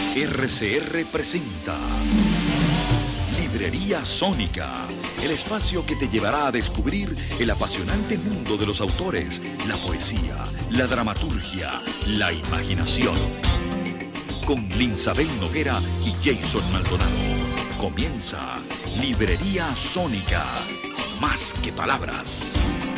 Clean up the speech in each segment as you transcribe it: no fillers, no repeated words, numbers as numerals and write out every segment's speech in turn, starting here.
RCR presenta Librería Sónica, el espacio que te llevará a descubrir el apasionante mundo de los autores, la poesía, la dramaturgia, la imaginación. Con Linsabel Noguera y Jason Maldonado. Comienza Librería Sónica, más que palabras.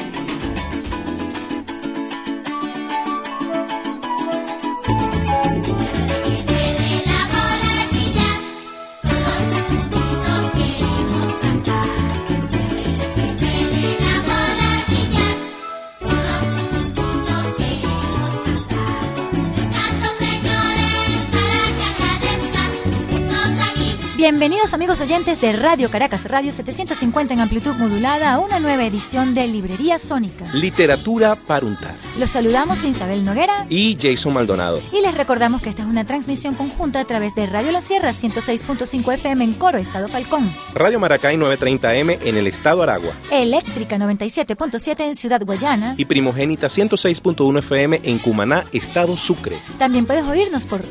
Bienvenidos amigos oyentes de Radio Caracas, Radio 750 en amplitud modulada, a una nueva edición de Librería Sónica. Literatura para untar. Los saludamos Linsabel Noguera y Jason Maldonado. Y les recordamos que esta es una transmisión conjunta a través de Radio La Sierra 106.5 FM en Coro, Estado Falcón. Radio Maracay 930M en el Estado Aragua. Eléctrica 97.7 en Ciudad Guayana. Y Primogénita 106.1 FM en Cumaná, Estado Sucre. También puedes oírnos por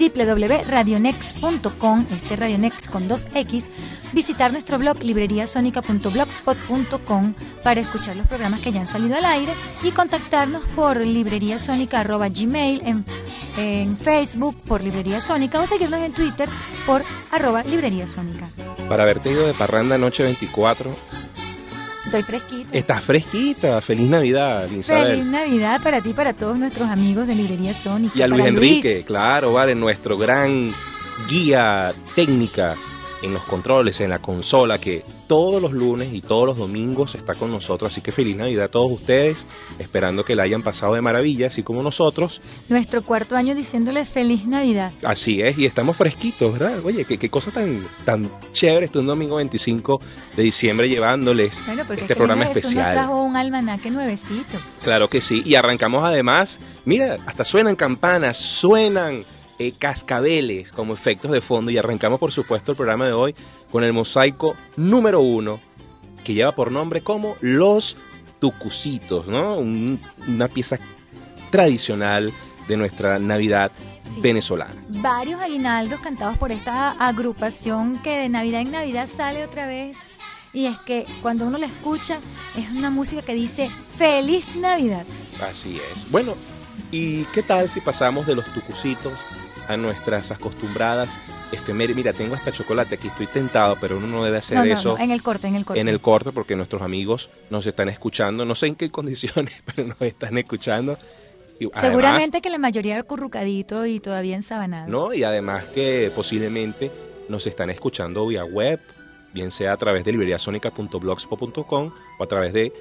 www.radionex.com, Radionex con 2X, visitar nuestro blog libreriasonica.blogspot.com para escuchar los programas que ya han salido al aire y contactarnos por libreriasonica@gmail, en Facebook por Librería Sónica o seguirnos en Twitter por @libreriasónica. Para haberte ido de parranda noche 24. Estoy fresquita. Estás fresquita. Feliz Navidad, Linsabel. Feliz Navidad para ti y para todos nuestros amigos de Librería Sónica. Y a Luis Enrique, claro, vale, nuestro gran guía técnica en los controles, en la consola, que todos los lunes y todos los domingos está con nosotros. Así que feliz Navidad a todos ustedes, esperando que la hayan pasado de maravilla, así como nosotros. Nuestro cuarto año diciéndoles feliz Navidad. Así es, y estamos fresquitos, ¿verdad? Oye, qué cosa tan chévere, este un domingo 25 de diciembre llevándoles este programa especial. Jesús nos trajo un almanaque nuevecito. Claro que sí, y arrancamos además, mira, hasta suenan campanas, suenan cascabeles como efectos de fondo, y arrancamos por supuesto el programa de hoy con el mosaico número 1 que lleva por nombre como Los Tucucitos, ¿no? Una pieza tradicional de nuestra Navidad venezolana. Varios aguinaldos cantados por esta agrupación que de Navidad en Navidad sale otra vez, y es que cuando uno la escucha es una música que dice ¡Feliz Navidad! Así es. Bueno, ¿y qué tal si pasamos de los tucucitos a nuestras acostumbradas efemérides? Mira, tengo hasta chocolate aquí, estoy tentado, pero uno no debe hacer eso. No, en el corte. En el corte, porque nuestros amigos nos están escuchando, no sé en qué condiciones, pero nos están escuchando. Y seguramente además, que la mayoría acurrucadito y todavía ensabanado. No, y además que posiblemente nos están escuchando vía web, bien sea a través de libreriasonica.blogspot.com o a través de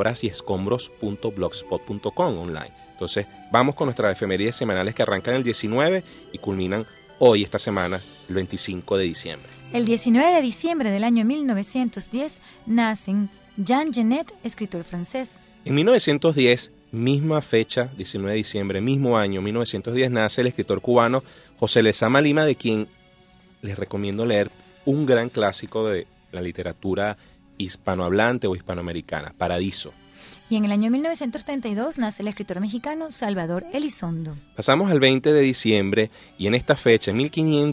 palabrasyescombros.blogspot.com online. Entonces, vamos con nuestras efemérides semanales que arrancan el 19 y culminan hoy, esta semana, el 25 de diciembre. El 19 de diciembre del año 1910 nacen Jean Genet, escritor francés. En 1910, misma fecha, 19 de diciembre, mismo año, 1910, nace el escritor cubano José Lezama Lima, de quien les recomiendo leer un gran clásico de la literatura hispanohablante o hispanoamericana, Paradiso. Y en el año 1932 nace el escritor mexicano Salvador Elizondo. Pasamos al 20 de diciembre y en esta fecha, en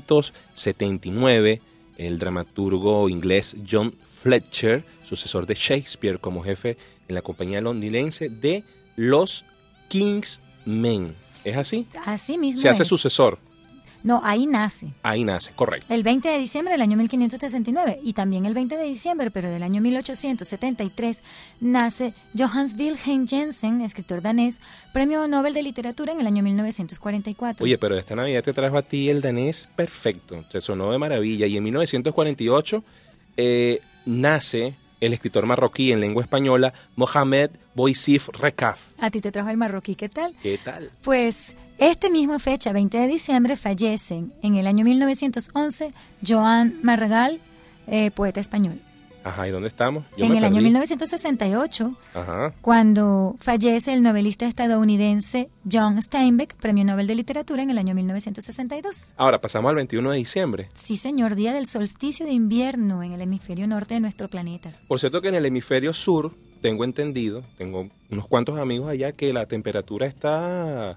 1579, el dramaturgo inglés John Fletcher, sucesor de Shakespeare como jefe en la compañía londinense de los Kingsmen. ¿Es así? Así mismo se hace sucesor. No, ahí nace. Ahí nace, correcto. El 20 de diciembre del año 1569 y también el 20 de diciembre, pero del año 1873, nace Johannes Wilhelm Jensen, escritor danés, premio Nobel de Literatura en el año 1944. Oye, pero esta Navidad te trajo a ti el danés perfecto, te sonó de maravilla. Y en 1948 nace el escritor marroquí en lengua española Mohamed Bouissif Rekaf. A ti te trajo el marroquí, ¿qué tal? ¿Qué tal? Pues esta misma fecha, 20 de diciembre, fallecen en el año 1911 Joan Maragall, poeta español. Ajá, ¿y dónde estamos? En el año 1968, cuando fallece el novelista estadounidense John Steinbeck, premio Nobel de Literatura en el año 1962. Ahora, pasamos al 21 de diciembre. Sí, señor, día del solsticio de invierno en el hemisferio norte de nuestro planeta. Por cierto que en el hemisferio sur, tengo entendido, tengo unos cuantos amigos allá, que la temperatura está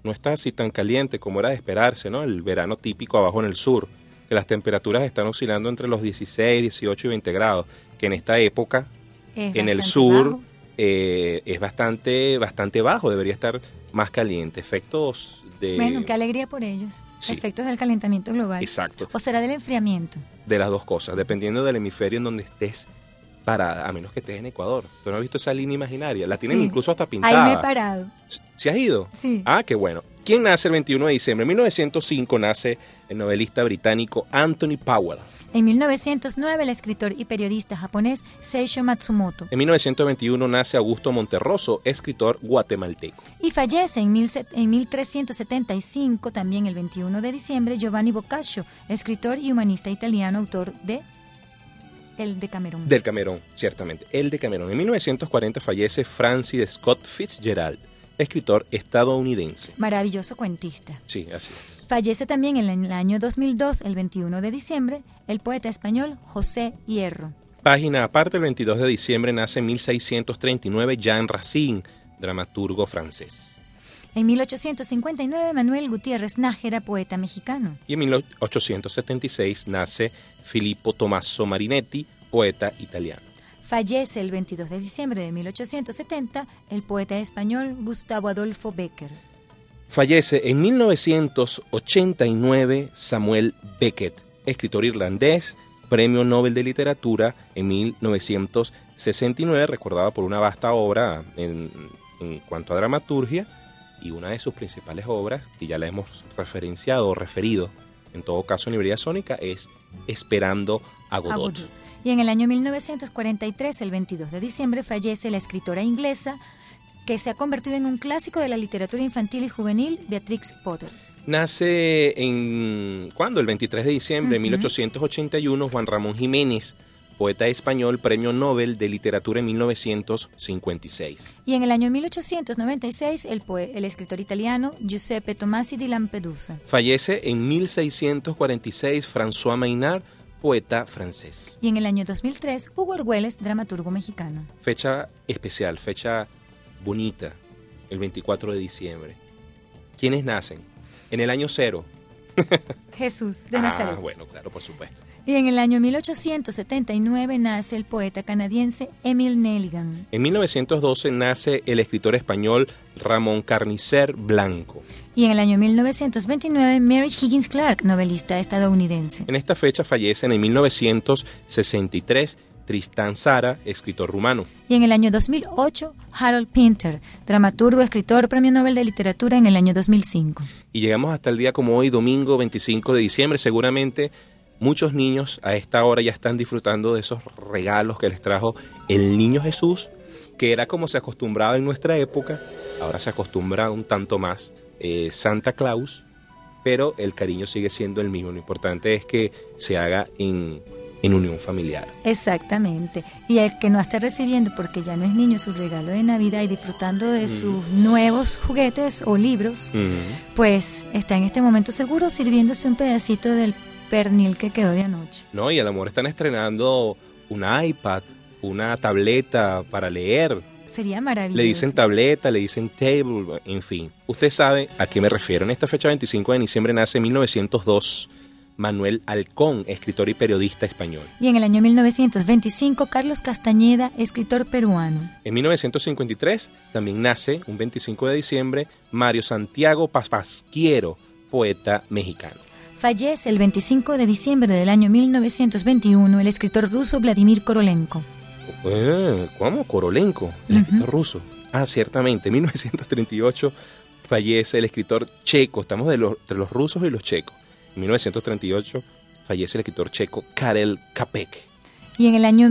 no está así tan caliente como era de esperarse, ¿no? El verano típico abajo en el sur, que las temperaturas están oscilando entre los 16, 18 y 20 grados, que en esta época, en el sur, es bastante bajo, debería estar más caliente. Efectos de... Bueno, qué alegría por ellos. Sí. Efectos del calentamiento global. Exacto. ¿O será del enfriamiento? De las dos cosas, dependiendo del hemisferio en donde estés parada, a menos que estés en Ecuador. ¿Tú no has visto esa línea imaginaria? La tienen Sí. incluso hasta pintada. Ahí me he parado. ¿Se has ido? Sí. Ah, qué bueno. ¿Quién nace el 21 de diciembre? En 1905 nace el novelista británico Anthony Powell. En 1909, el escritor y periodista japonés Seisho Matsumoto. En 1921 nace Augusto Monterroso, escritor guatemalteco. Y fallece en 1375, también el 21 de diciembre, Giovanni Boccaccio, escritor y humanista italiano, autor de El Decamerón. Del Camerón, ciertamente. El Decamerón. En 1940 fallece Francis Scott Fitzgerald, escritor estadounidense. Maravilloso cuentista. Sí, así es. Fallece también en el año 2002, el 21 de diciembre, el poeta español José Hierro. Página aparte, el 22 de diciembre nace en 1639 Jean Racine, dramaturgo francés. En 1859, Manuel Gutiérrez Nájera, poeta mexicano. Y en 1876 nace Filippo Tommaso Marinetti, poeta italiano. Fallece el 22 de diciembre de 1870 el poeta español Gustavo Adolfo Bécquer. Fallece en 1989 Samuel Beckett, escritor irlandés, Premio Nobel de Literatura en 1969, recordado por una vasta obra en cuanto a dramaturgia, y una de sus principales obras, que ya la hemos referenciado o referido, en todo caso en librería sónica, es Esperando a Godot. Y en el año 1943, el 22 de diciembre, fallece la escritora inglesa que se ha convertido en un clásico de la literatura infantil y juvenil, Beatrix Potter. Nace ¿cuándo? El 23 de diciembre de 1881, Juan Ramón Jiménez, poeta español, Premio Nobel de Literatura en 1956. Y en el año 1896, el escritor italiano Giuseppe Tomasi di Lampedusa. Fallece en 1646 François Maynard, poeta francés. Y en el año 2003, Hugo Argüelles, dramaturgo mexicano. Fecha especial, fecha bonita, el 24 de diciembre. ¿Quiénes nacen? En el año cero. Jesús de Nazaret. Bueno, claro, por supuesto. Y en el año 1879 nace el poeta canadiense Emil Nelligan. En 1912 nace el escritor español Ramón Carnicer Blanco. Y en el año 1929 Mary Higgins Clark, novelista estadounidense. En esta fecha fallecen en 1963 Tristán Tzara, escritor rumano. Y en el año 2008 Harold Pinter, dramaturgo, escritor, Premio Nobel de Literatura en el año 2005. Y llegamos hasta el día como hoy, domingo 25 de diciembre. Seguramente muchos niños a esta hora ya están disfrutando de esos regalos que les trajo el Niño Jesús, que era como se acostumbraba en nuestra época. Ahora se acostumbra un tanto más Santa Claus, pero el cariño sigue siendo el mismo. Lo importante es que se haga en unión familiar. Exactamente. Y el que no esté recibiendo, porque ya no es niño, su regalo de Navidad y disfrutando de sus nuevos juguetes o libros, pues está en este momento seguro sirviéndose un pedacito del pernil que quedó de anoche. No, y a lo mejor están estrenando un iPad, una tableta para leer. Sería maravilloso. Le dicen tableta, le dicen table, en fin. Usted sabe a qué me refiero. En esta fecha 25 de diciembre nace en 1902 Manuel Halcón, escritor y periodista español. Y en el año 1925, Carlos Castañeda, escritor peruano. En 1953 también nace, un 25 de diciembre, Mario Santiago Pasquiero, poeta mexicano. Fallece el 25 de diciembre del año 1921 el escritor ruso Vladimir Korolenko. ¿Cómo? Korolenko, el escritor ruso. Ah, ciertamente, en 1938 fallece el escritor checo. Estamos entre los rusos y los checos. En 1938 fallece el escritor checo Karel Čapek. Y en el año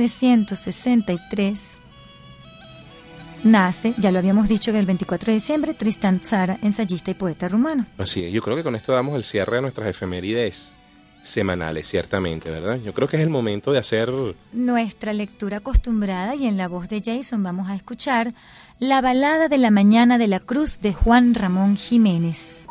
1963 nace, ya lo habíamos dicho, que el 24 de diciembre, Tristán Tzara, ensayista y poeta rumano. Así es, yo creo que con esto damos el cierre de nuestras efemérides semanales, ciertamente, ¿verdad? Yo creo que es el momento de hacer nuestra lectura acostumbrada, y en la voz de Jason vamos a escuchar La balada de la mañana de la cruz de Juan Ramón Jiménez.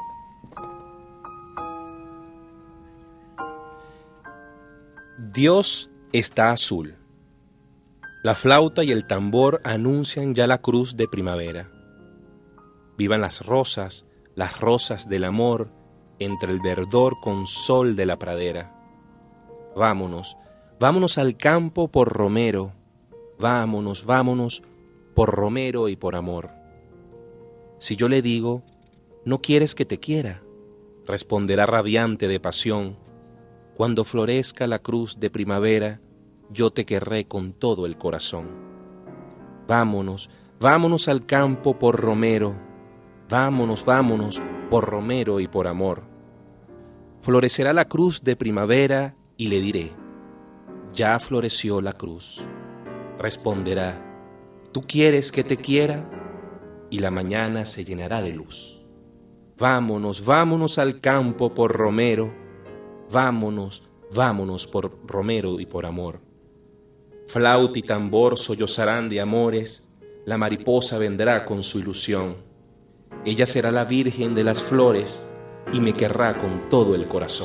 Dios está azul. La flauta y el tambor anuncian ya la cruz de primavera. Vivan las rosas, las rosas del amor entre el verdor con sol de la pradera. Vámonos, vámonos al campo por romero, vámonos, vámonos por romero y por amor. Si yo le digo, ¿no quieres que te quiera?, responderá radiante de pasión, cuando florezca la cruz de primavera, yo te querré con todo el corazón. Vámonos, vámonos al campo por romero, vámonos, vámonos por romero y por amor. Florecerá la cruz de primavera y le diré, ya floreció la cruz. Responderá, ¿tú quieres que te quiera? Y la mañana se llenará de luz. Vámonos, vámonos al campo por romero, vámonos, vámonos por romero y por amor. Flauta y tambor sollozarán de amores, la mariposa vendrá con su ilusión. Ella será la virgen de las flores y me querrá con todo el corazón.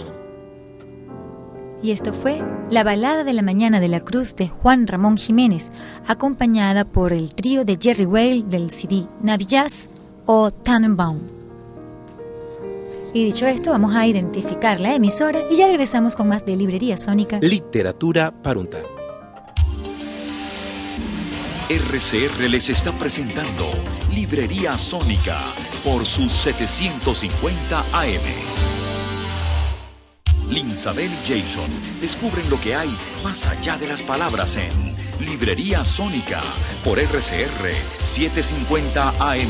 Y esto fue La balada de la mañana de la cruz de Juan Ramón Jiménez, acompañada por el trío de Jerry Whale del CD Navi Jazz o Tannenbaum. Y dicho esto, vamos a identificar la emisora y ya regresamos con más de Librería Sónica. Literatura para untar. RCR les está presentando Librería Sónica por sus 750 AM. Linsabel y Jason descubren lo que hay más allá de las palabras en Librería Sónica por RCR 750 AM.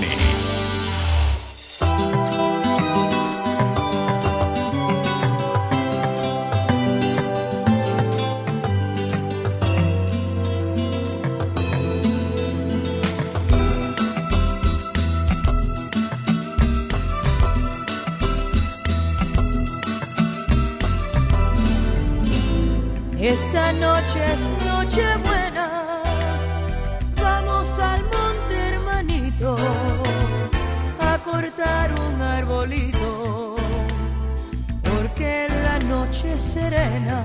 Esta noche es noche buena, vamos al monte hermanito a cortar un arbolito, porque la noche es serena,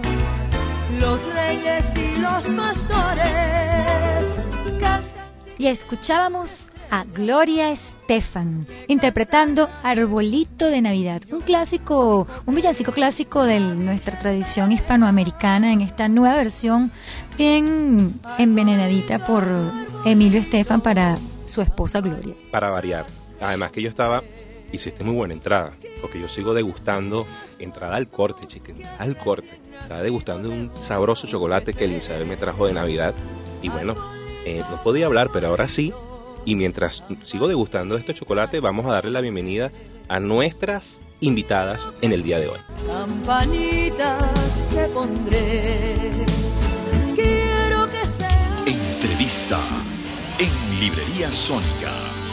los reyes y los pastores cantan. Y escuchábamos a Gloria Estefan interpretando Arbolito de Navidad, un clásico, un villancico clásico de nuestra tradición hispanoamericana, en esta nueva versión bien envenenadita por Emilio Estefan para su esposa Gloria. Para variar. Además que hiciste muy buena entrada, porque yo sigo degustando, entrada al corte, chiquen, al corte. Estaba degustando un sabroso chocolate que Elizabeth me trajo de Navidad. Y bueno, no podía hablar, pero ahora sí. Y mientras sigo degustando este chocolate, vamos a darle la bienvenida a nuestras invitadas en el día de hoy. Campanitas te pondré, quiero que sea. Entrevista en Librería Sónica.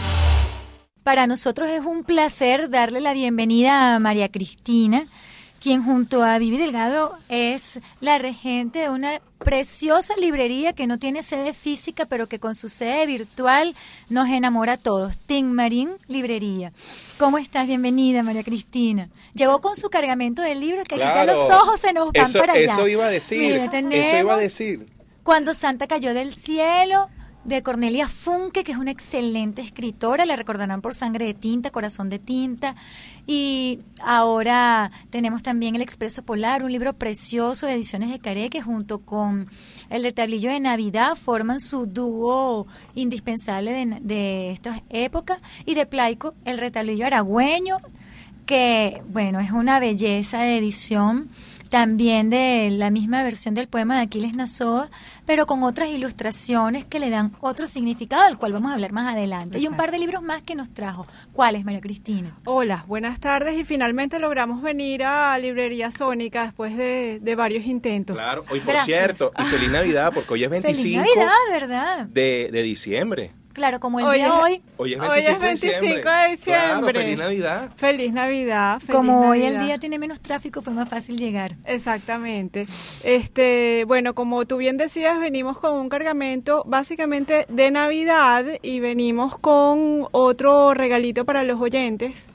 Para nosotros es un placer darle la bienvenida a María Cristina, quien junto a Vivi Delgado es la regente de una preciosa librería que no tiene sede física, pero que con su sede virtual nos enamora a todos. Tin Marín Librería. ¿Cómo estás? Bienvenida, María Cristina. Llegó con su cargamento de libros que Claro. aquí ya los ojos se nos van para allá. Eso iba a decir. Mira, tenemos Eso iba a decir. Cuando Santa cayó del cielo, de Cornelia Funke, que es una excelente escritora, la recordarán por Sangre de Tinta, Corazón de Tinta, y ahora tenemos también El Expreso Polar, un libro precioso de Ediciones de Caré, que junto con el Retablillo de Navidad forman su dúo indispensable de estas épocas, y de Plaico, El Retablillo Aragüeño, que bueno, es una belleza de edición, también de la misma versión del poema de Aquiles Nazoa, pero con otras ilustraciones que le dan otro significado, al cual vamos a hablar más adelante. Y un par de libros más que nos trajo. ¿Cuáles, María Cristina? Hola, buenas tardes, y finalmente logramos venir a Librería Sónica después de varios intentos. Claro, hoy por Gracias. cierto, y feliz Navidad, porque hoy es 25 Feliz Navidad, ¿verdad? de diciembre. Claro, como el Hoy día es- hoy, Hoy es Hoy es 25 de 25 de diciembre. Claro, feliz Navidad. Feliz Navidad. feliz como hoy Navidad. el día tiene menos tráfico, fue más fácil llegar. Exactamente. Bueno, como tú bien decías, venimos con un cargamento básicamente de Navidad y venimos con otro regalito para los oyentes,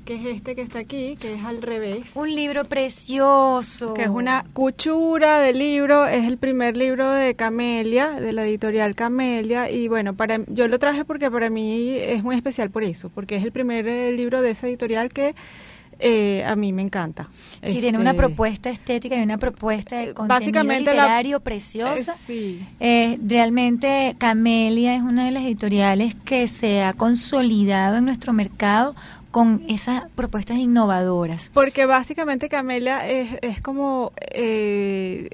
que es este que está aquí, que es Al revés. Un libro precioso. Que es una cuchura de libro, es el primer libro de Camelia, de la editorial Camelia, y bueno, yo lo traje porque para mí es muy especial por eso, porque es el primer libro de esa editorial que a mí me encanta. Sí, tiene una propuesta estética y una propuesta de contenido literario preciosa. Sí. Realmente Camelia es una de las editoriales que se ha consolidado en nuestro mercado con esas propuestas innovadoras. Porque básicamente Camelia es como... es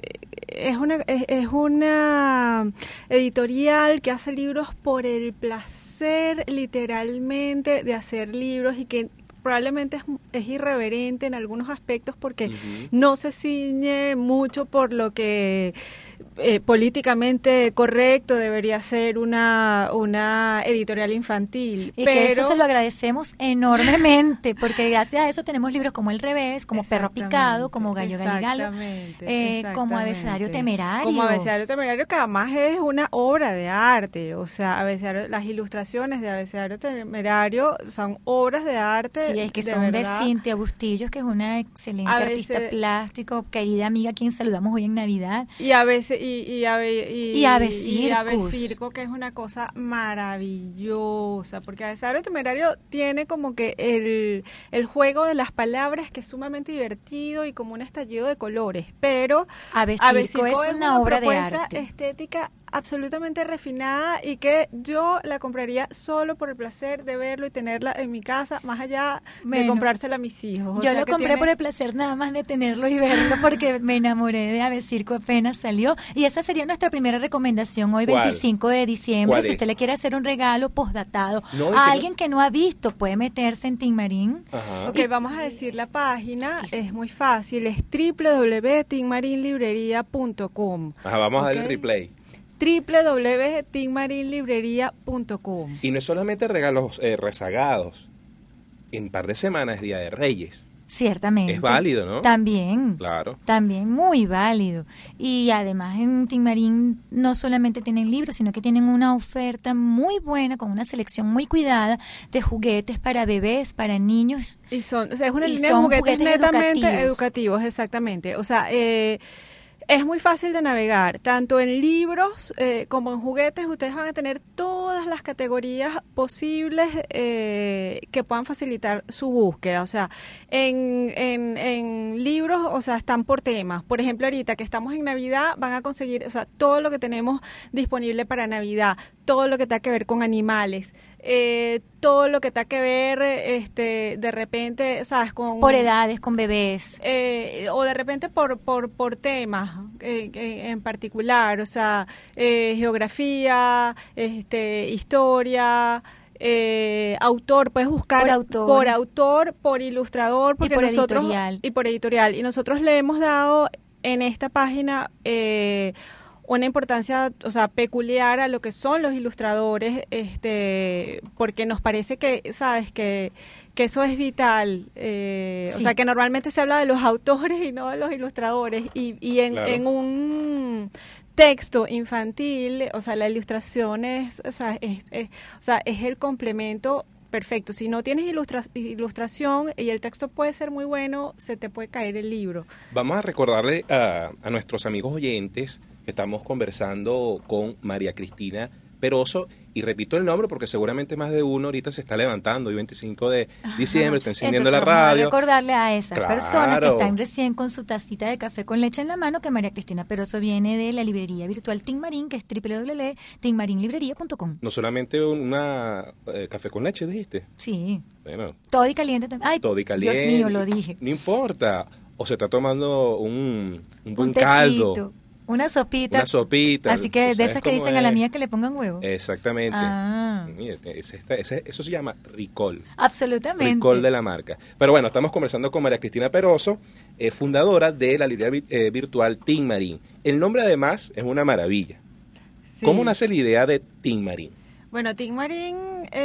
una editorial que hace libros por el placer, literalmente, de hacer libros, y que probablemente es irreverente en algunos aspectos porque no se ciñe mucho por lo que políticamente correcto debería ser una editorial infantil. Y que eso se lo agradecemos enormemente, porque gracias a eso tenemos libros como El revés, como Perro picado, como Gallo Galigalo, como Abecedario temerario. Como Abecedario temerario, que además es una obra de arte, o sea, las ilustraciones de Abecedario temerario son obras de arte. Sí, es que son de Cintia Bustillos, que es una excelente artista plástico, querida amiga, a quien saludamos hoy en Navidad. Y Ave Circo, que es una cosa maravillosa, porque Abecedario temerario tiene como que el juego de las palabras, que es sumamente divertido y como un estallido de colores, pero Ave Circo es una obra de arte estética absolutamente refinada, y que yo la compraría solo por el placer de verlo y tenerla en mi casa, más allá de comprársela a mis hijos. Yo lo compré por el placer nada más de tenerlo y verlo, porque me enamoré de Ave Circo apenas salió, y esa sería nuestra primera recomendación hoy, 25 de diciembre. Si usted le quiere hacer un regalo postdatado a alguien que no ha visto, puede meterse en Tin Marín. Ok, vamos a decir la página, es muy fácil, es www.tinmarinlibreria.com. Vamos a dar el replay. www.tinmarinlibreria.com. Y no es solamente regalos rezagados. En un par de semanas es Día de Reyes. Ciertamente. Es válido, ¿no? También. Claro. También muy válido. Y además en Tin Marín no solamente tienen libros, sino que tienen una oferta muy buena, con una selección muy cuidada de juguetes para bebés, para niños. Es una línea de juguetes netamente educativos, exactamente. O sea, es muy fácil de navegar, tanto en libros como en juguetes. Ustedes van a tener todas las categorías posibles que puedan facilitar su búsqueda. O sea, en libros, o sea, están por temas. Por ejemplo, ahorita que estamos en Navidad, van a conseguir, o sea, todo lo que tenemos disponible para Navidad, todo lo que tenga que ver con animales, todo lo que tenga que ver, de repente, ¿sabes? Por edades, con bebés. O de repente por temas en particular, o sea, geografía, historia, autor, puedes buscar por autor, por ilustrador, porque y por editorial. Y nosotros le hemos dado en esta página una importancia, o sea, peculiar a lo que son los ilustradores, porque nos parece que, sabes, que eso es vital, sí. O sea, que normalmente se habla de los autores y no de los ilustradores, y en un texto infantil, o sea, la ilustración es el complemento perfecto. Si no tienes ilustración y el texto puede ser muy bueno, se te puede caer el libro. Vamos a recordarle a nuestros amigos oyentes que estamos conversando con María Cristina Peroso, y repito el nombre porque seguramente más de uno ahorita se está levantando, hoy 25 de diciembre, está encendiendo la radio. Vamos a recordarle a esas personas que están recién con su tacita de café con leche en la mano que María Cristina Peroso viene de la librería virtual Tin Marín, que es www.tinmarinlibreria.com. No solamente una café con leche, dijiste. Sí. Bueno. Todo y caliente también. Ay, todo y caliente. Dios mío, lo dije. No importa. O se está tomando un buen caldo. Una sopita. Una sopita. Así que de esas que dicen a la mía que le pongan huevo. Exactamente. Mira, eso se llama Ricol. Absolutamente. Ricol de la marca. Pero bueno, estamos conversando con María Cristina Peroso, fundadora de la librería virtual Tin Marín. El nombre además es una maravilla. Sí. ¿Cómo nace la idea de Tin Marín? Bueno, Tin Marín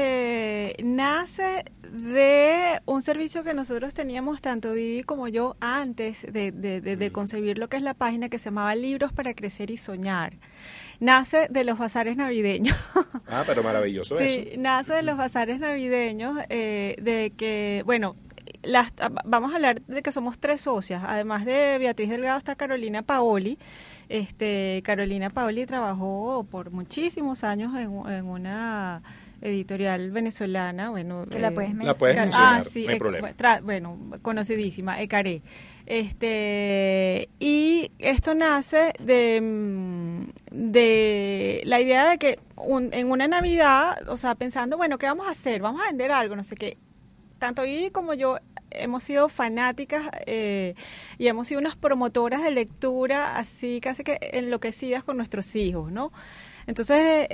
nace de un servicio que nosotros teníamos, tanto Vivi como yo, antes de concebir lo que es la página, que se llamaba Libros para Crecer y Soñar. Nace de los bazares navideños. Pero maravilloso eso. Sí, nace de los bazares navideños, de que, bueno, vamos a hablar de que somos 3 socias. Además de Beatriz Delgado está Carolina Paoli. Carolina Paoli trabajó por muchísimos años en una editorial venezolana, bueno, que la puedes mencionar. Sí, no hay problema. Conocidísima, Ecaré. Y esto nace de la idea de que en una Navidad, o sea, pensando, bueno, ¿qué vamos a hacer? Vamos a vender algo, no sé qué. Tanto Vivi como yo hemos sido fanáticas y hemos sido unas promotoras de lectura así casi que enloquecidas con nuestros hijos, ¿no? Entonces,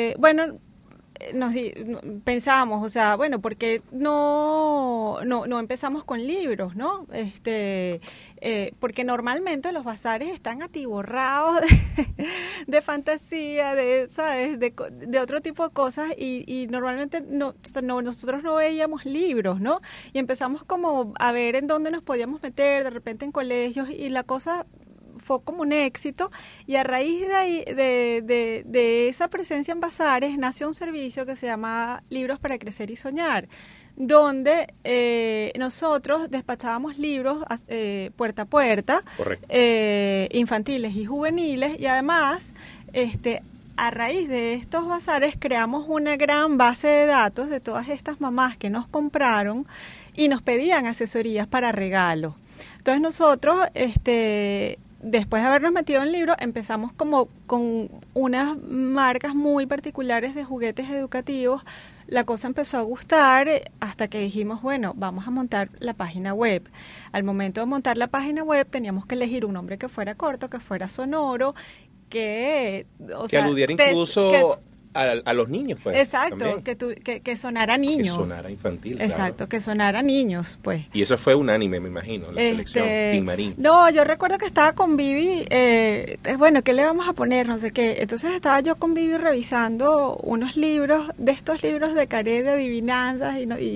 pensamos, o sea, bueno, ¿por qué no empezamos con libros, no? Porque normalmente los bazares están atiborrados de fantasía, ¿sabes? De otro tipo de cosas y normalmente nosotros no veíamos libros, ¿no? Y empezamos como a ver en dónde nos podíamos meter, de repente en colegios, y la cosa fue como un éxito, y a raíz de esa presencia en bazares nació un servicio que se llama Libros para Crecer y Soñar, donde nosotros despachábamos libros puerta a puerta, infantiles y juveniles, y además a raíz de estos bazares creamos una gran base de datos de todas estas mamás que nos compraron y nos pedían asesorías para regalo. Entonces nosotros después de habernos metido en libros, empezamos como con unas marcas muy particulares de juguetes educativos. La cosa empezó a gustar hasta que dijimos, bueno, vamos a montar la página web. Al momento de montar la página web teníamos que elegir un nombre que fuera corto, que fuera sonoro, que aludiera incluso a los niños, pues. Exacto, que sonara niño. Que sonara infantil, exacto, claro. Que sonara niños, pues. Y eso fue unánime, me imagino, la selección, Tim Marín. No, yo recuerdo que estaba con Vivi, bueno, ¿qué le vamos a poner? No sé qué. Entonces estaba yo con Vivi revisando unos libros, de estos libros de Caré de adivinanzas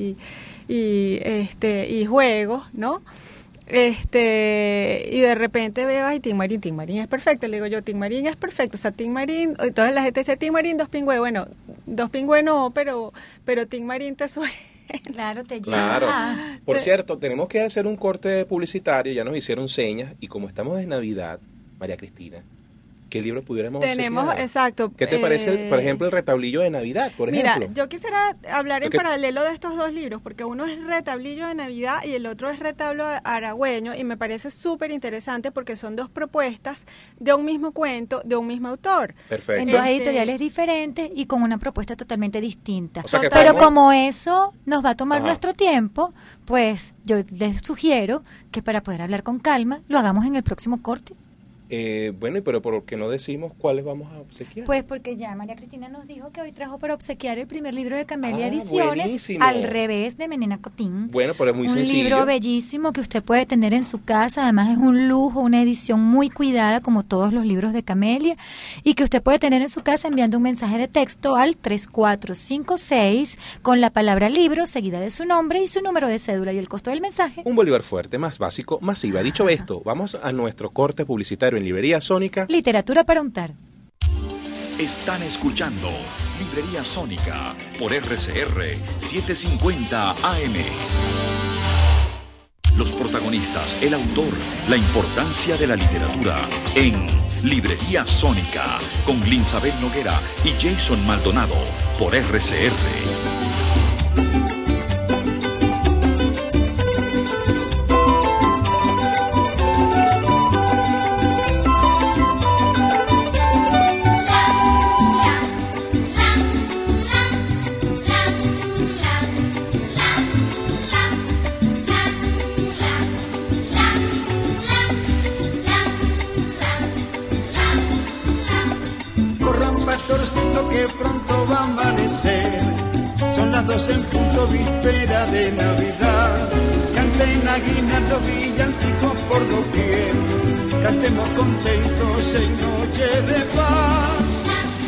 y juegos, ¿no? Y de repente veo, ay, Tim Marín es perfecto. Le digo yo, Tim Marín es perfecto. O sea, Tim Marín, y toda la gente dice, Tim Marín, 2 pingües. Bueno, 2 pingües no, pero Tim Marín te suena. Claro, te lleva. Claro. Por cierto, tenemos que hacer un corte publicitario, ya nos hicieron señas, y como estamos en Navidad, María Cristina, ¿qué libro pudiéramos obsequiar? Exacto. ¿Qué te parece, por ejemplo, el Retablillo de Navidad, por ejemplo? Mira, yo quisiera hablar en paralelo de estos 2 libros, porque uno es Retablillo de Navidad y el otro es Retablo Aragüeño, y me parece súper interesante porque son 2 propuestas de un mismo cuento, de un mismo autor. Perfecto. En 2 editoriales diferentes y con una propuesta totalmente distinta. O sea, pero como eso nos va a tomar nuestro tiempo, pues yo les sugiero que para poder hablar con calma, lo hagamos en el próximo corte. Bueno, pero ¿por qué no decimos cuáles vamos a obsequiar? Pues porque ya María Cristina nos dijo que hoy trajo para obsequiar el primer libro de Camelia Ediciones, buenísimo. Al revés, de Menena Cotín. Bueno, pero es muy sencillo. Un libro bellísimo que usted puede tener en su casa, además es un lujo, una edición muy cuidada como todos los libros de Camelia, y que usted puede tener en su casa enviando un mensaje de texto al 3456 con la palabra libro seguida de su nombre y su número de cédula, y el costo del mensaje. Un bolívar fuerte, más básico, más IVA. Dicho esto, vamos a nuestro corte publicitario en Librería Sónica. Literatura para untar. Están escuchando Librería Sónica por RCR 750 AM. Los protagonistas, el autor, la importancia de la literatura en Librería Sónica con Linsabel Noguera y Jason Maldonado por RCR. Que pronto va a amanecer, son las 12 en punto, víspera de Navidad. Canten aguinaldos, villancicos por doquier, cantemos contentos en noche de paz.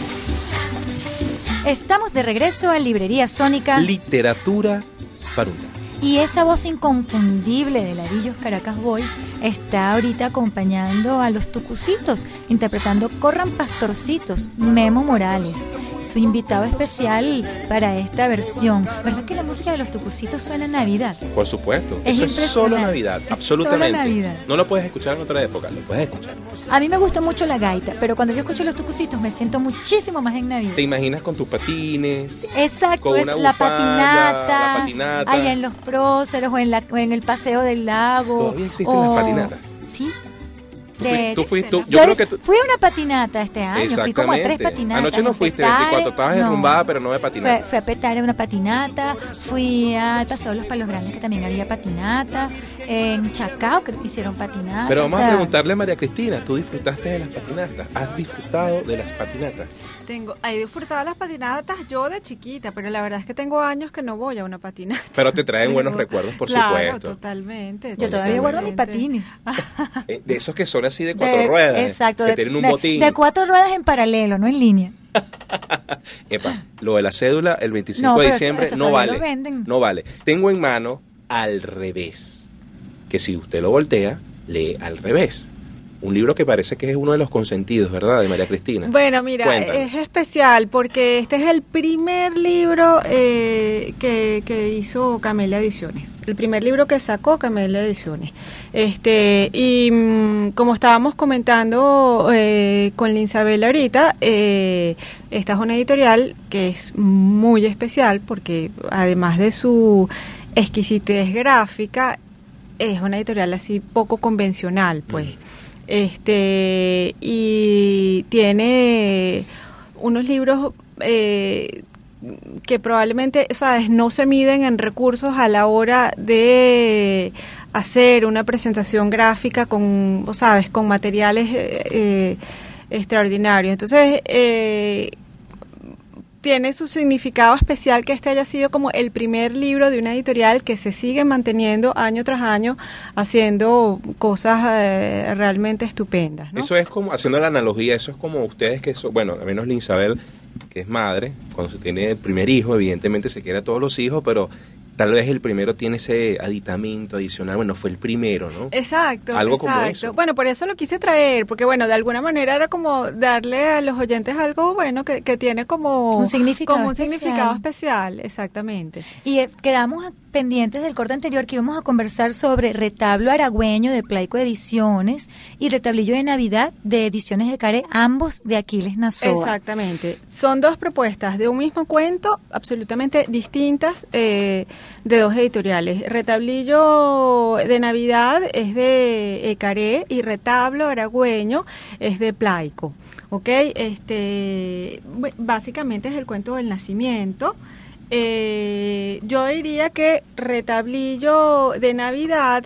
Estamos de regreso en Librería Sónica. Literatura para untar. Y esa voz inconfundible de Larillos Caracas Boy está ahorita acompañando a los Tucucitos, interpretando Corran Pastorcitos, Memo Morales. su invitado especial para esta versión. ¿Verdad que la música de los Tucucitos suena en Navidad? Por supuesto, Es eso es solo Navidad, Es absolutamente. solo Navidad. No lo puedes escuchar en otra época, lo puedes escuchar. A mí me gusta mucho la gaita, pero cuando yo escucho los Tucucitos me siento muchísimo más en Navidad. Te imaginas con tus patines, Exacto, con es una la bufanda, patinata, allá en los próceros o en el paseo del lago. Todavía existen las patinatas. Sí. Yo creo que fui a una patinata este año, fui como a 3 patinatas. Anoche no fuiste, 24, estabas derrumbada, pero no de patinata. Fui a Petare una patinata, fui al Paseo de los Palos Grandes, que también había patinata, en Chacao que hicieron patinata. Pero vamos a preguntarle a María Cristina, ¿tú disfrutaste de las patinatas? ¿Has disfrutado de las patinatas? He disfrutado las patinatas yo de chiquita, pero la verdad es que tengo años que no voy a una patinata. Pero te traen buenos recuerdos, por supuesto. Totalmente. Yo todavía guardo mis patines. De esos que son así de 4 ruedas. Exacto. Que tienen un botín. De 4 ruedas en paralelo, no en línea. Epa, lo de la cédula el 25 de diciembre no vale. No vale. Tengo en mano Al Revés, que si usted lo voltea, lee al revés. Un libro que parece que es uno de los consentidos, ¿verdad?, de María Cristina. Bueno, mira, Cuéntanos. es especial porque este es el primer libro que hizo Camelia Ediciones. El primer libro que sacó Camelia Ediciones. Como estábamos comentando con Linsabel ahorita, esta es una editorial que es muy especial porque además de su exquisitez gráfica, es una editorial así poco convencional, pues. Y tiene unos libros que probablemente, ¿sabes?, no se miden en recursos a la hora de hacer una presentación gráfica con, ¿sabes?, con materiales extraordinarios. Entonces, tiene su significado especial que este haya sido como el primer libro de una editorial que se sigue manteniendo año tras año haciendo cosas realmente estupendas, ¿no? Eso es como, haciendo la analogía, eso es como ustedes que son, bueno, al menos Linsabel, que es madre, cuando se tiene el primer hijo, evidentemente se quiere a todos los hijos, pero tal vez el primero tiene ese aditamento adicional, bueno, fue el primero, ¿no? Exacto, algo exacto. Como eso. Bueno, por eso lo quise traer, porque bueno, de alguna manera era como darle a los oyentes algo bueno que tiene como un significado especial, exactamente. Y quedamos pendientes del corte anterior que íbamos a conversar sobre Retablo Aragüeño de Plaico Ediciones y Retablillo de Navidad de Ediciones de Caré, ambos de Aquiles Nazoa. Exactamente. Son dos propuestas de un mismo cuento, absolutamente distintas, de dos editoriales. Retablillo de Navidad es de Caré y Retablo Aragüeño es de Plaico. ¿Ok? Básicamente es el cuento del nacimiento. Yo diría que Retablillo de Navidad,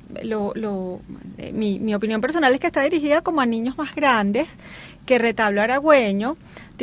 mi opinión personal es que está dirigida como a niños más grandes, que Retablo Aragüeño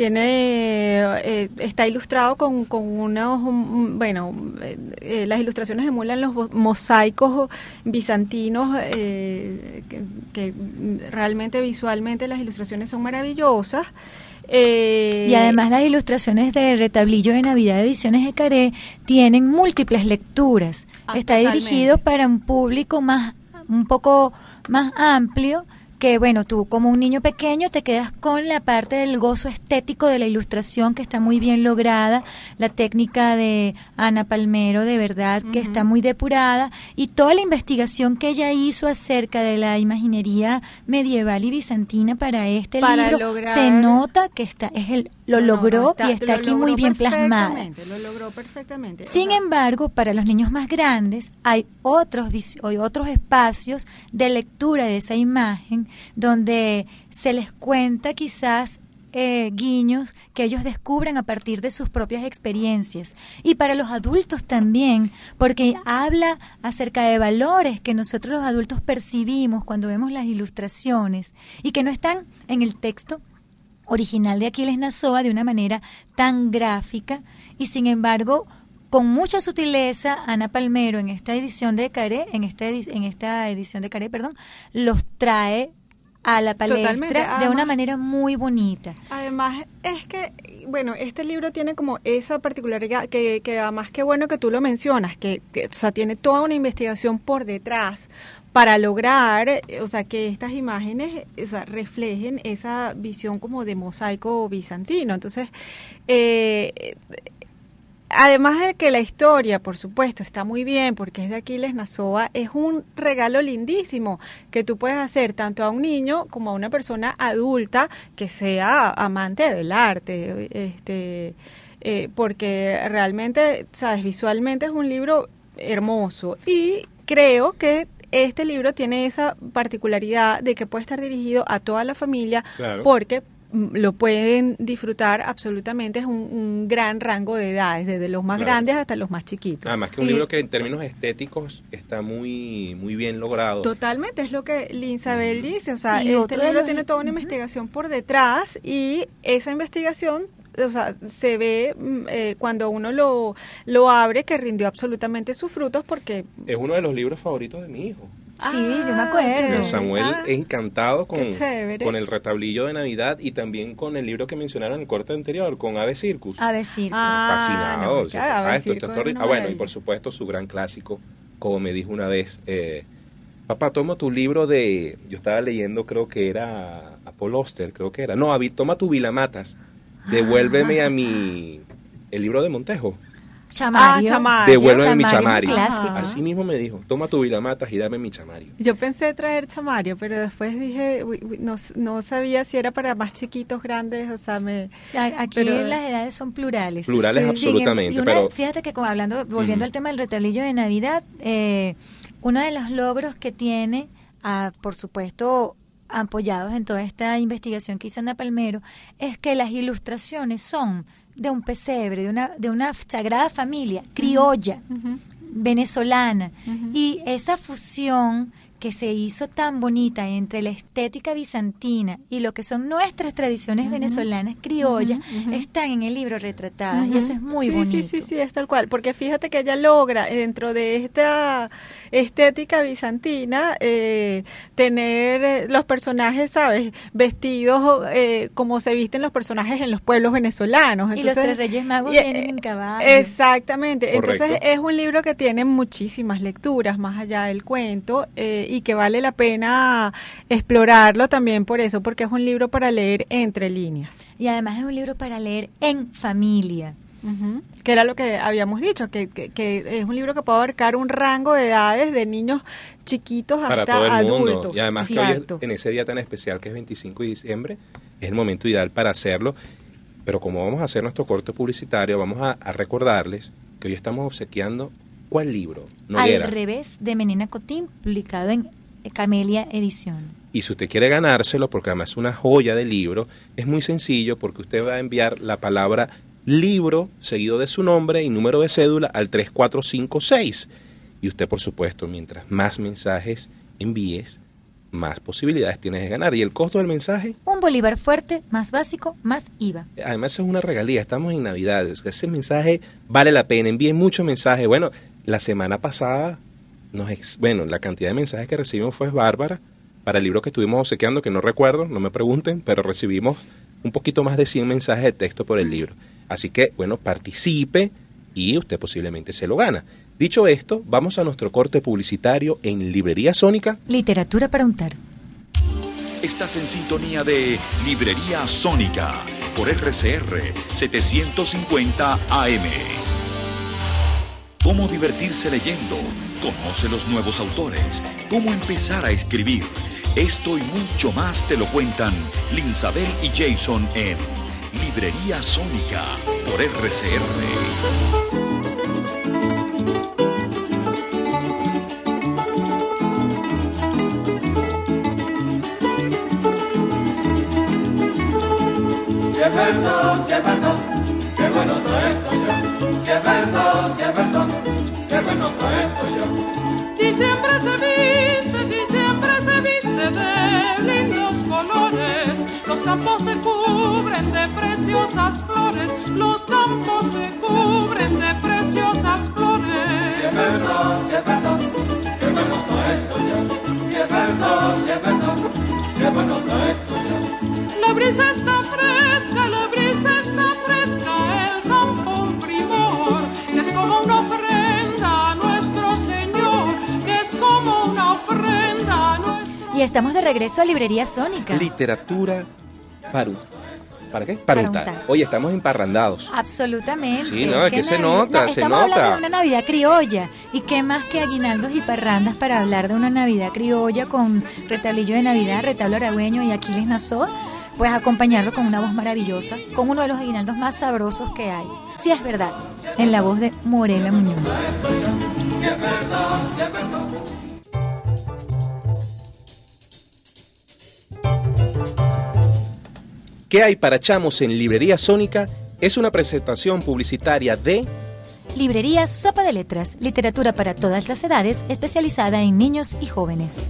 está ilustrado con unos, las ilustraciones emulan los mosaicos bizantinos, que realmente visualmente las ilustraciones son maravillosas. Y además las ilustraciones de Retablillo de Navidad de Ediciones de Caré tienen múltiples lecturas. Está dirigido para un público un poco más amplio, que bueno, tú como un niño pequeño te quedas con la parte del gozo estético de la ilustración, que está muy bien lograda, la técnica de Ana Palmero, de verdad, que está muy depurada, y toda la investigación que ella hizo acerca de la imaginería medieval y bizantina para este libro, se nota que lo logró y está aquí muy bien plasmada. Lo logró perfectamente. Sin embargo, para los niños más grandes hay otros espacios de lectura de esa imagen donde se les cuenta quizás guiños que ellos descubren a partir de sus propias experiencias, y para los adultos también, porque habla acerca de valores que nosotros los adultos percibimos cuando vemos las ilustraciones y que no están en el texto original de Aquiles Nazoa de una manera tan gráfica, y sin embargo con mucha sutileza Ana Palmero en esta edición de Caré, los trae a la palestra de una manera muy bonita. Además, es que, bueno, este libro tiene como esa particularidad que además qué bueno que tú lo mencionas, que o sea, tiene toda una investigación por detrás para lograr, o sea, que estas imágenes, o sea, reflejen esa visión como de mosaico bizantino. Entonces, además de que la historia, por supuesto, está muy bien porque es de Aquiles Nazoa, es un regalo lindísimo que tú puedes hacer tanto a un niño como a una persona adulta que sea amante del arte, porque realmente, sabes, visualmente es un libro hermoso y creo que este libro tiene esa particularidad de que puede estar dirigido a toda la familia, claro, porque lo pueden disfrutar absolutamente, es un gran rango de edades, desde los más grandes hasta los más chiquitos. Además que un libro que en términos estéticos está muy muy bien logrado. Totalmente, es lo que Linsabel dice, o sea, este libro tiene toda una investigación por detrás y esa investigación, o sea, se ve cuando uno lo abre que rindió absolutamente sus frutos porque... Es uno de los libros favoritos de mi hijo. Sí, yo me acuerdo. Samuel es encantado con el retablillo de Navidad y también con el libro que mencionaron en el corte anterior, con Ave Circus. Ave Circus. Fascinado. Bueno, y por supuesto su gran clásico, como me dijo una vez, papá, toma tu libro de... Yo estaba leyendo, creo que era Paul Auster, No, toma tu Vilamatas, devuélveme el libro de Montejo. Chamario. Devuélveme mi chamario. Así mismo me dijo, toma tu Vilamatas y dame mi chamario. Yo pensé traer chamario, pero después dije, no sabía si era para más chiquitos, grandes, o sea, Aquí las edades son plurales. Plurales, sí, absolutamente. Pero fíjate que volviendo al tema del retablillo de Navidad, uno de los logros que tiene, por supuesto, apoyados en toda esta investigación que hizo Ana Palmero, es que las ilustraciones son de un pesebre, de una sagrada familia criolla, venezolana, y esa fusión que se hizo tan bonita entre la estética bizantina y lo que son nuestras tradiciones venezolanas criollas, están en el libro retratadas, y eso es muy bonito. Sí, es tal cual, porque fíjate que ella logra, dentro de esta estética bizantina, tener los personajes, ¿sabes?, vestidos como se visten los personajes en los pueblos venezolanos. Entonces, y los tres Reyes Magos vienen en caballo. Exactamente. Correcto. Entonces es un libro que tiene muchísimas lecturas, más allá del cuento, y que vale la pena explorarlo también por eso, porque es un libro para leer entre líneas. Y además es un libro para leer en familia. Que era lo que habíamos dicho, que es un libro que puede abarcar un rango de edades, de niños chiquitos para hasta todo el adultos. mundo. Y además que hoy, en ese día tan especial que es 25 de diciembre, es el momento ideal para hacerlo. Pero como vamos a hacer nuestro corte publicitario, vamos a recordarles que hoy estamos obsequiando ¿cuál libro? Noguera. Al revés, de Menina Cotín, publicado en Camelia Ediciones. Y si usted quiere ganárselo, porque además es una joya de libro, es muy sencillo, porque usted va a enviar la palabra libro seguido de su nombre y número de cédula al 3456. Y usted, por supuesto, mientras más mensajes envíes, más posibilidades tienes de ganar. ¿Y el costo del mensaje? Un bolívar fuerte, más básico, más IVA. Además es una regalía, estamos en Navidad, ese mensaje vale la pena, envíen muchos mensajes. Bueno, la semana pasada, la cantidad de mensajes que recibimos fue bárbara para el libro que estuvimos obsequiando, que no recuerdo, no me pregunten, pero recibimos un poquito más de 100 mensajes de texto por el libro. Así que, bueno, participe y usted posiblemente se lo gana. Dicho esto, vamos a nuestro corte publicitario en Librería Sónica. Literatura para untar. Estás en sintonía de Librería Sónica por RCR 750 AM. ¿Cómo divertirse leyendo? Conoce los nuevos autores. ¿Cómo empezar a escribir? Esto y mucho más te lo cuentan Linsabel y Jason en Librería Sónica por RCR. Si es verdad, qué bueno todo esto yo. Si es verdad, qué bueno todo esto yo. Diciembre se viste de lindos colores. Los campos se cubren de preciosas flores. Los campos se cubren de preciosas flores. Si es verdad, qué bueno todo esto yo. Si es verdad, qué bueno La brisa está fresca, la brisa está fresca, el campo un primor, es como una ofrenda a nuestro Señor, es como una ofrenda a nuestro... Y estamos de regreso a Librería Sónica. Literatura ¿para qué? Para untar. Oye, estamos emparrandados. Absolutamente. Sí, no, es que se nota, se nota. Estamos hablando de una Navidad criolla. ¿Y qué más que aguinaldos y parrandas para hablar de una Navidad criolla con retablillo de Navidad, retablo aragüeño y Aquiles Nassau? Pues acompañarlo con una voz maravillosa, con uno de los aguinaldos más sabrosos que hay. Sí es verdad, en la voz de Morela Muñoz. Sí es verdad, sí es verdad. ¿Qué hay para chamos en Librería Sónica? Es una presentación publicitaria de... Librería Sopa de Letras, literatura para todas las edades, especializada en niños y jóvenes.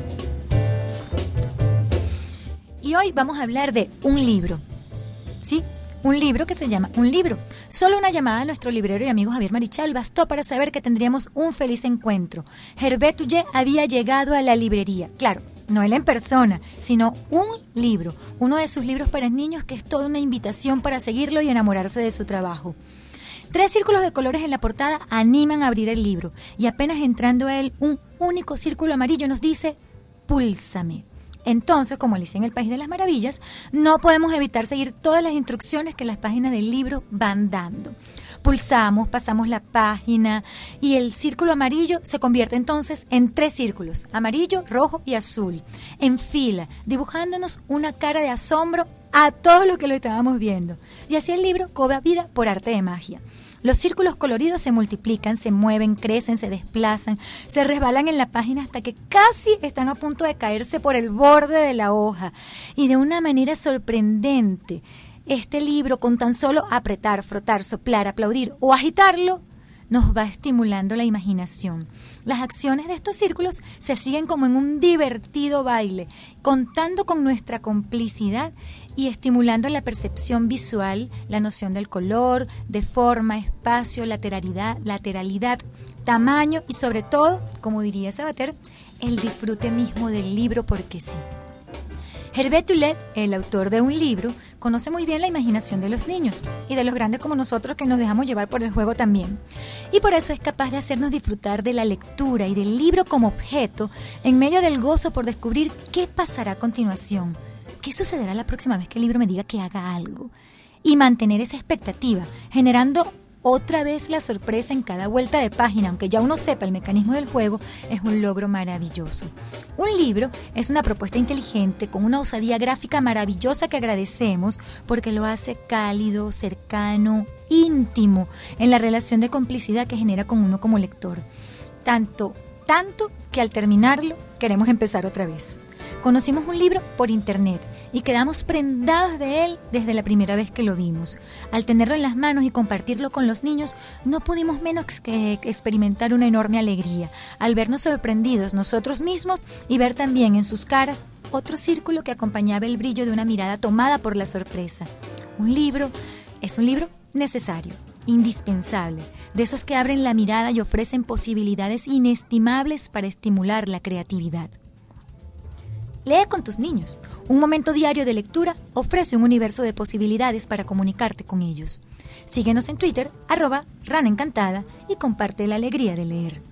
Y hoy vamos a hablar de un libro. Sí, un libro que se llama Un Libro. Solo una llamada a nuestro librero y amigo Javier Marichal bastó para saber que tendríamos un feliz encuentro. Hervé Tullet había llegado a la librería. Claro, no él en persona, sino un libro. Uno de sus libros para niños que es toda una invitación para seguirlo y enamorarse de su trabajo. 3 círculos de colores en la portada animan a abrir el libro. Y apenas entrando a él, un único círculo amarillo nos dice, púlsame. Entonces, como Alicia en el País de las Maravillas, no podemos evitar seguir todas las instrucciones que las páginas del libro van dando. Pulsamos, pasamos la página y el círculo amarillo se convierte entonces en 3 círculos, amarillo, rojo y azul, en fila, dibujándonos una cara de asombro a todo lo que lo estábamos viendo. Y así el libro cobra vida por arte de magia. Los círculos coloridos se multiplican, se mueven, crecen, se desplazan, se resbalan en la página hasta que casi están a punto de caerse por el borde de la hoja. Y de una manera sorprendente, este libro, con tan solo apretar, frotar, soplar, aplaudir o agitarlo, nos va estimulando la imaginación. Las acciones de estos círculos se siguen como en un divertido baile, contando con nuestra complicidad y estimulando la percepción visual, la noción del color, de forma, espacio, lateralidad, tamaño y sobre todo, como diría Sabater, el disfrute mismo del libro porque sí. Hervé Tullet, el autor de Un Libro, conoce muy bien la imaginación de los niños y de los grandes como nosotros que nos dejamos llevar por el juego también. Y por eso es capaz de hacernos disfrutar de la lectura y del libro como objeto en medio del gozo por descubrir qué pasará a continuación, qué sucederá la próxima vez que el libro me diga que haga algo. Y mantener esa expectativa, generando otra vez la sorpresa en cada vuelta de página, aunque ya uno sepa el mecanismo del juego, es un logro maravilloso. Un libro es una propuesta inteligente con una osadía gráfica maravillosa que agradecemos porque lo hace cálido, cercano, íntimo en la relación de complicidad que genera con uno como lector. Tanto que al terminarlo queremos empezar otra vez. Conocimos un libro por internet y quedamos prendados de él desde la primera vez que lo vimos. Al tenerlo en las manos y compartirlo con los niños, no pudimos menos que experimentar una enorme alegría al vernos sorprendidos nosotros mismos y ver también en sus caras otro círculo que acompañaba el brillo de una mirada tomada por la sorpresa. Un libro es un libro necesario, indispensable, de esos que abren la mirada y ofrecen posibilidades inestimables para estimular la creatividad. Lee con tus niños. Un momento diario de lectura ofrece un universo de posibilidades para comunicarte con ellos. Síguenos en Twitter, @RanaEncantada y comparte la alegría de leer.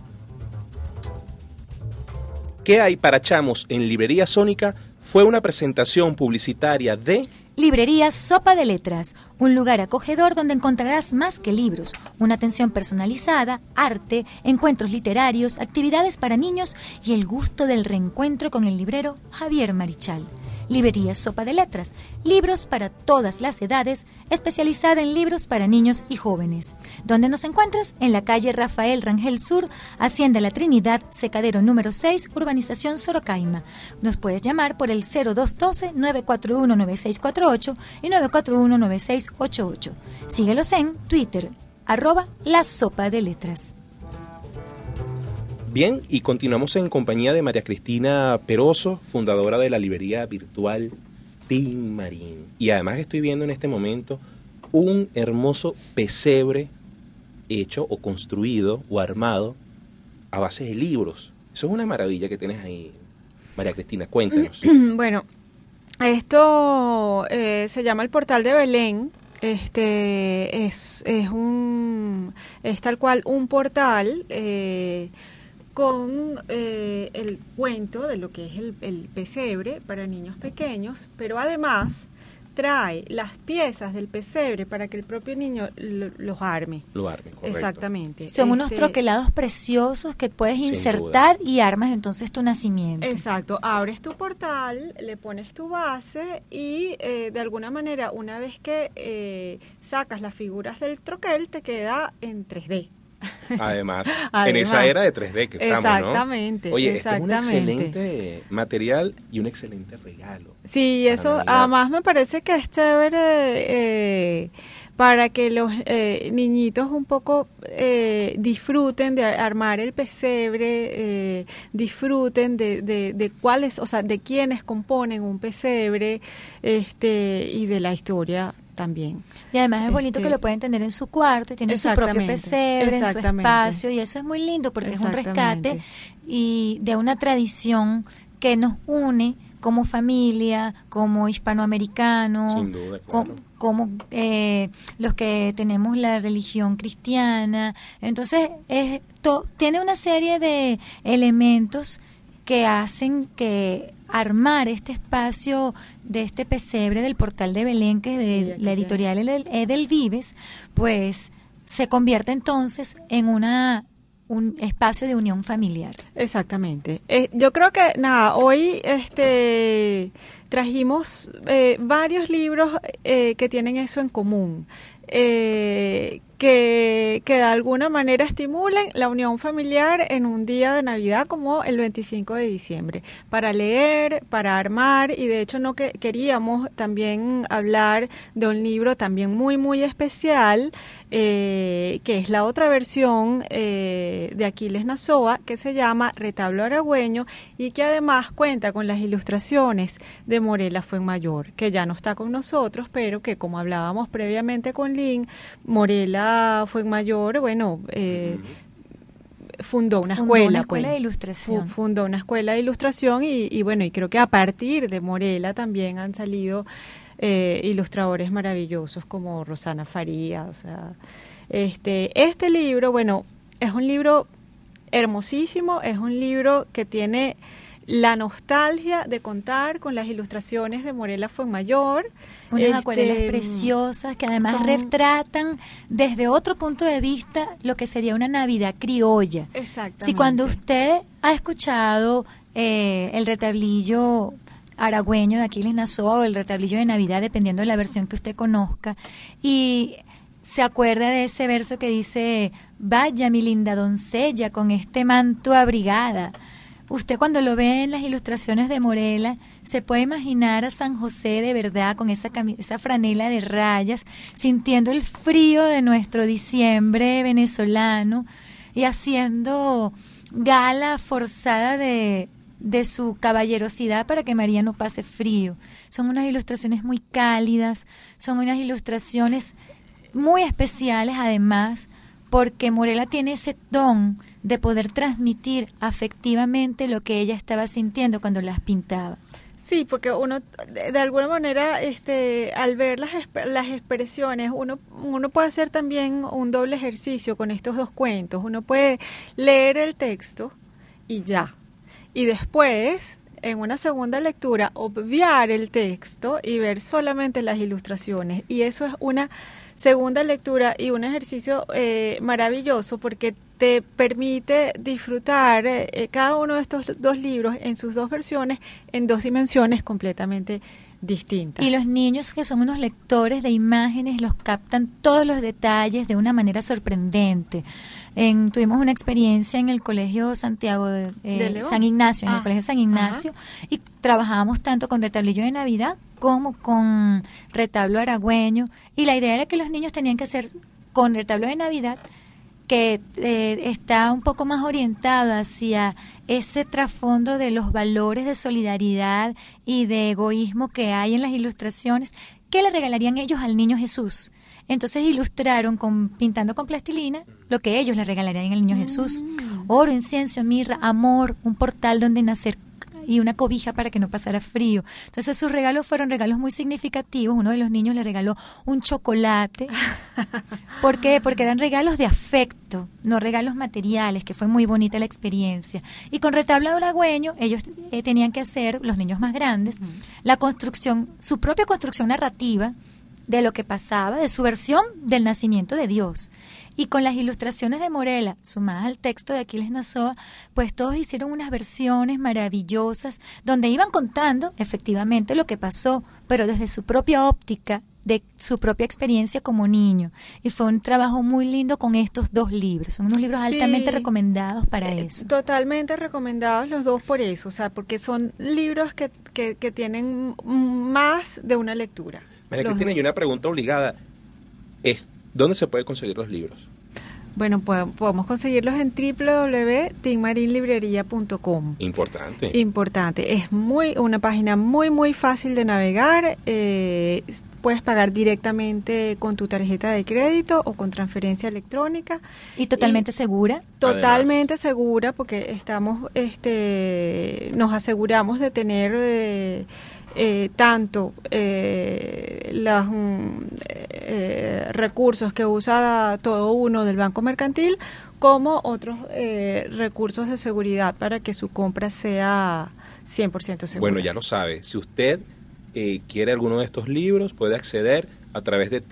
¿Qué hay para chamos en Librería Sónica? Fue una presentación publicitaria de... Librería Sopa de Letras, un lugar acogedor donde encontrarás más que libros, una atención personalizada, arte, encuentros literarios, actividades para niños y el gusto del reencuentro con el librero Javier Marichal. Librería Sopa de Letras, libros para todas las edades, especializada en libros para niños y jóvenes. ¿Dónde nos encuentras? En la calle Rafael Rangel Sur, Hacienda La Trinidad, Secadero número 6, Urbanización Sorocaima. Nos puedes llamar por el 0212-941-9648 y 941-9688. Síguelos en Twitter, @La Sopa de Letras. Bien, y continuamos en compañía de María Cristina Peroso, fundadora de la librería virtual Tin Marín. Y además estoy viendo en este momento un hermoso pesebre hecho o construido o armado a base de libros. Eso es una maravilla que tienes ahí, María Cristina, cuéntanos. Bueno, Esto se llama el Portal de Belén. Es tal cual un portal con el cuento de lo que es el pesebre para niños pequeños, pero además trae las piezas del pesebre para que el propio niño los arme. Lo arme, correcto. Exactamente. Son unos troquelados preciosos que puedes insertar y armas entonces tu nacimiento. Exacto. Abres tu portal, le pones tu base y de alguna manera, una vez que sacas las figuras del troquel, te queda en 3D. Además, en esa era de 3D que estamos, exactamente, ¿no? Oye, exactamente. Este es un excelente material y un excelente regalo. Sí, eso además me parece que es chévere para que los niñitos un poco disfruten de armar el pesebre, disfruten de cuáles, o sea, de quiénes componen un pesebre, y de la historia también. Y además es bonito que lo pueden tener en su cuarto y tienen su propio pesebre, en su espacio, y eso es muy lindo porque es un rescate y de una tradición que nos une como familia, como hispanoamericanos, sin duda, claro. como los que tenemos la religión cristiana. Entonces tiene una serie de elementos que hacen que armar este espacio de este pesebre del Portal de Belén, que es de la editorial Edelvives, pues se convierte entonces en un espacio de unión familiar. Exactamente. Yo creo que hoy trajimos varios libros que tienen eso en común. Que de alguna manera estimulen la unión familiar en un día de Navidad como el 25 de diciembre, para leer, para armar, y de hecho queríamos también hablar de un libro también muy muy especial, que es la otra versión de Aquiles Nazoa, que se llama Retablo Aragüeño, y que además cuenta con las ilustraciones de Morela Fuenmayor, que ya no está con nosotros, pero que, como hablábamos previamente con Lynn, Morela Fuenmayor, fundó una escuela de ilustración. Fundó una escuela de ilustración y creo que a partir de Morela también han salido ilustradores maravillosos como Rosana Farías. O sea, este libro, es un libro hermosísimo, es un libro que tiene la nostalgia de contar con las ilustraciones de Morela Fuenmayor. Unas acuarelas preciosas que además retratan desde otro punto de vista lo que sería una Navidad criolla. Exactamente. Si cuando usted ha escuchado el retablillo aragüeño de Aquiles Nazoa o el retablillo de Navidad, dependiendo de la versión que usted conozca, y se acuerda de ese verso que dice: vaya mi linda doncella con este manto abrigada. Usted cuando lo ve en las ilustraciones de Morela se puede imaginar a San José de verdad con esa franela de rayas, sintiendo el frío de nuestro diciembre venezolano y haciendo gala forzada de su caballerosidad para que María no pase frío. Son unas ilustraciones muy cálidas, son unas ilustraciones muy especiales además, porque Morela tiene ese don de poder transmitir afectivamente lo que ella estaba sintiendo cuando las pintaba. Sí, porque uno de alguna manera al ver las expresiones uno puede hacer también un doble ejercicio con estos dos cuentos. Uno puede leer el texto y ya, y después en una segunda lectura obviar el texto y ver solamente las ilustraciones, y eso es una segunda lectura y un ejercicio maravilloso porque te permite disfrutar cada uno de estos dos libros en sus dos versiones en dos dimensiones completamente distintas. Y los niños, que son unos lectores de imágenes, los captan todos los detalles de una manera sorprendente. Tuvimos una experiencia en el Colegio Santiago de San Ignacio, en el Colegio San Ignacio, y trabajábamos tanto con retablillo de Navidad como con retablo aragüeño, y la idea era que los niños tenían que hacer con retablo de Navidad, que está un poco más orientado hacia ese trasfondo de los valores de solidaridad y de egoísmo que hay en las ilustraciones, que le regalarían ellos al niño Jesús. Entonces ilustraron pintando con plastilina lo que ellos le regalarían al niño Jesús: oro, incienso, mirra, amor, un portal donde nacer y una cobija para que no pasara frío. Entonces sus regalos fueron regalos muy significativos. Uno de los niños le regaló un chocolate. ¿Por qué? Porque eran regalos de afecto, no regalos materiales, que fue muy bonita la experiencia. Y con retablo halagüeño, ellos tenían que hacer, los niños más grandes, la construcción, su propia construcción narrativa de lo que pasaba, de su versión del nacimiento de Dios. Y con las ilustraciones de Morela, sumadas al texto de Aquiles Nazoa, pues todos hicieron unas versiones maravillosas, donde iban contando efectivamente lo que pasó, pero desde su propia óptica, de su propia experiencia como niño. Y fue un trabajo muy lindo con estos 2 libros. Son unos libros altamente recomendados para eso. Totalmente recomendados los 2 por eso, o sea, porque son libros que tienen más de una lectura. María Cristina, y una pregunta obligada es, ¿dónde se puede conseguir los libros? Bueno, podemos conseguirlos en www.tinmarinlibreria.com. Importante. Es una página muy fácil de navegar. Puedes pagar directamente con tu tarjeta de crédito o con transferencia electrónica. ¿Y totalmente segura? Totalmente segura, porque nos aseguramos de tener tanto los recursos que usa todo uno del Banco Mercantil como otros recursos de seguridad para que su compra sea 100% segura. Bueno, ya lo sabe. Si usted quiere alguno de estos libros, puede acceder a través de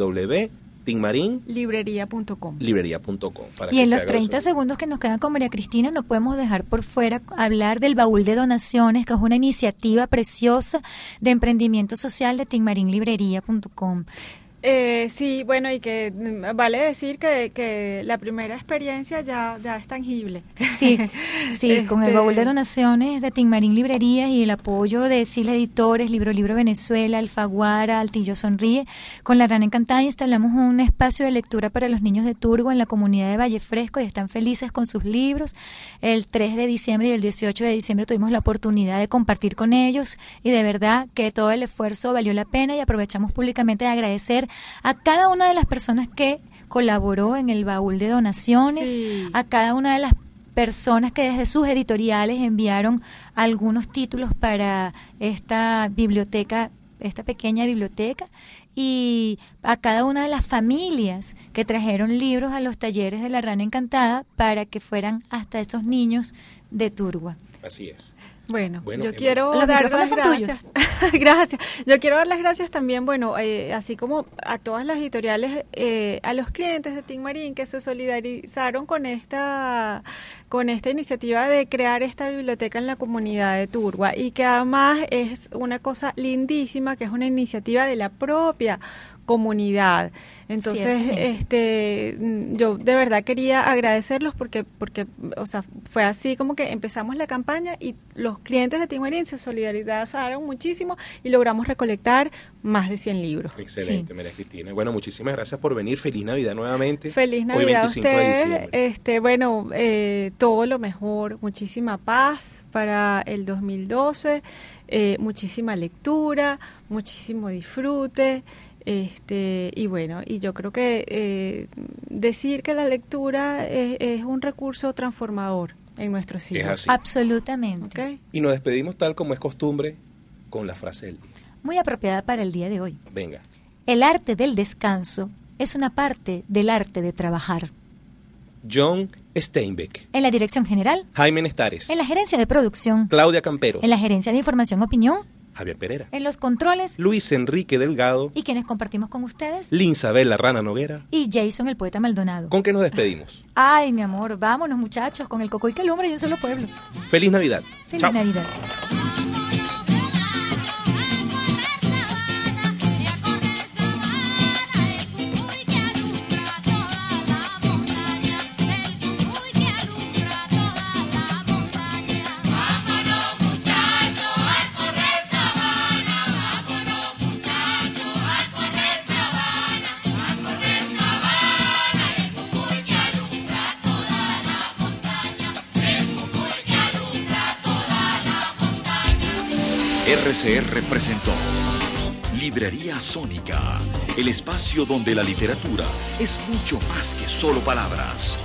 www.tinmarinlibreria.com. Y en los 30 segundos que nos quedan con María Cristina, no podemos dejar por fuera hablar del baúl de donaciones, que es una iniciativa preciosa de emprendimiento social de tinmarinlibreria.com. Sí, bueno, y que vale decir que la primera experiencia ya es tangible. Sí, con el baúl de donaciones de Tinmarín Librerías y el apoyo de Sila Editores, Libro Venezuela, Alfaguara, Altillo Sonríe, con La Rana Encantada instalamos un espacio de lectura para los niños de Turgo en la comunidad de Valle Fresco y están felices con sus libros. El 3 de diciembre y el 18 de diciembre tuvimos la oportunidad de compartir con ellos y de verdad que todo el esfuerzo valió la pena y aprovechamos públicamente de agradecer a cada una de las personas que colaboró en el baúl de donaciones, a cada una de las personas que desde sus editoriales enviaron algunos títulos para esta biblioteca, esta pequeña biblioteca, y a cada una de las familias que trajeron libros a los talleres de La Rana Encantada para que fueran hasta esos niños de Turgua. Así es. Bueno, yo quiero dar las gracias. Gracias. Yo quiero dar las gracias también, así como a todas las editoriales, a los clientes de Tinmarín que se solidarizaron con esta iniciativa de crear esta biblioteca en la comunidad de Turgua, y que además es una cosa lindísima, que es una iniciativa de la propia comunidad. Entonces, yo de verdad quería agradecerlos porque, o sea, fue así como que empezamos la campaña y los clientes de Tinmarín se solidarizaron muchísimo y logramos recolectar más de 100 libros. Excelente, María Cristina. Bueno, muchísimas gracias por venir. Feliz Navidad nuevamente. Feliz Navidad a ustedes. Todo lo mejor, muchísima paz para el 2012, muchísima lectura, muchísimo disfrute. Y yo creo que decir que la lectura es un recurso transformador en nuestro siglo. Es así. Absolutamente. ¿Okay? Y nos despedimos tal como es costumbre con la frase del día. Muy apropiada para el día de hoy. Venga. El arte del descanso es una parte del arte de trabajar. John Steinbeck. En la dirección general, Jaime Nestares. En la gerencia de producción, Claudia Camperos. En la gerencia de información opinión, Javier Pereira. En los controles, Luis Enrique Delgado. Y quienes compartimos con ustedes, Linsabel La Rana Noguera. Y Jason el Poeta Maldonado. ¿Con qué nos despedimos? Ay, mi amor, vámonos muchachos, con el coco y calumbre y un solo pueblo. Feliz Navidad. Feliz Chao. Navidad. RCR presentó Librería Sónica, el espacio donde la literatura es mucho más que solo palabras.